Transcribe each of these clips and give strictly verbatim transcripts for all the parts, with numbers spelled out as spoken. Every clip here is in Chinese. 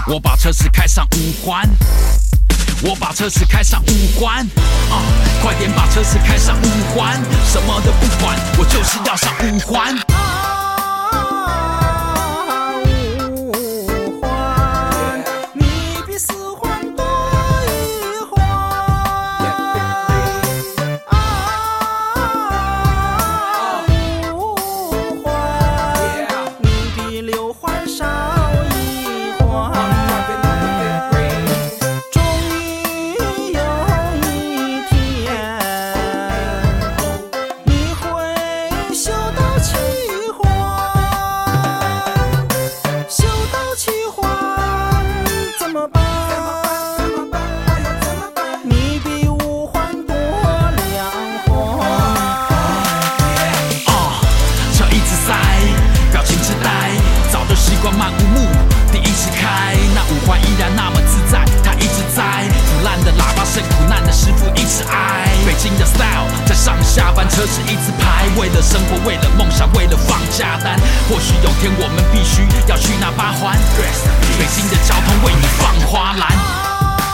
我把车子开上五环，我把车子开上五环，啊！快点把车子开上五环，什么都不管，我就是要上五环。漫无目的一直开，那五环依然那么自在，它一直在。腐烂的喇叭声，苦难的师傅一直挨。北京的 style 在上下班车子一直排，为了生活，为了梦想，为了放假单。或许有天我们必须要去那八环，北京的交通为你放花篮。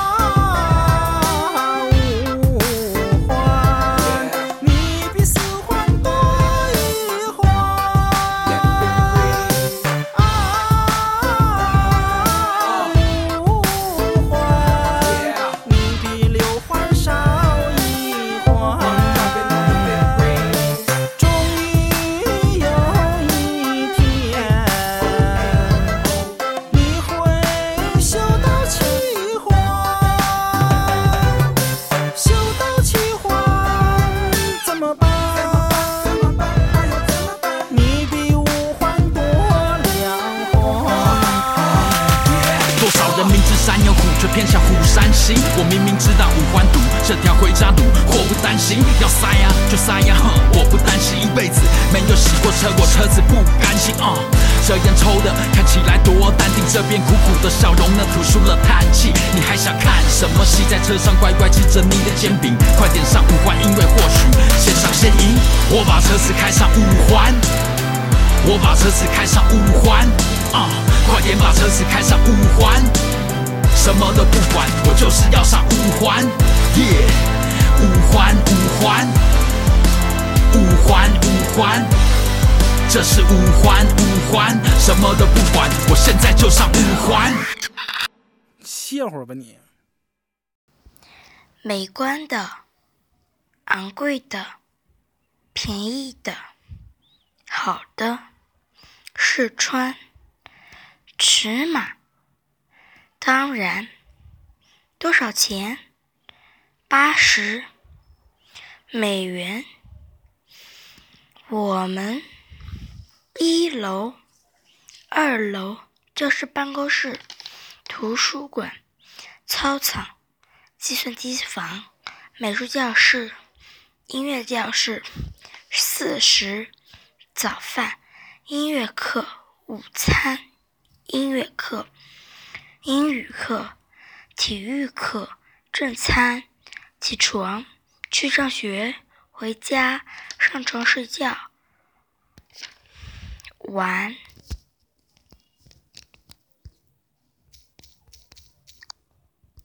山有虎，却偏向虎山行。我明明知道五环堵，这条回家路祸不单行。要塞呀、啊、就塞呀、啊，哼，我不担心一辈子没有洗过车，我车子不甘心啊、uh 。这烟抽的看起来多淡定，这边苦苦的笑容呢吐出了叹气。你还想看什么戏？在车上乖乖吃着你的煎饼，快点上五环，因为或许先上先赢。我把车子开上五环，我把车子开上五环啊、uh ！快点把车子开上五环。什么都不管，我就是要上五环，耶、yeah ！五环，五环，五环，五环，这是五环，五环，什么都不管，我现在就上五环。 歇会儿吧你。 美观的、昂贵的、便宜的、好的、试穿、尺码。当然，多少钱？八十美元。我们一楼、二楼教室、办公室、图书馆、操场、计算机房、美术教室、音乐教室。四十，早饭、音乐课、午餐、音乐课。英语课、体育课、正餐、起床、去上学、回家、上床睡觉、玩。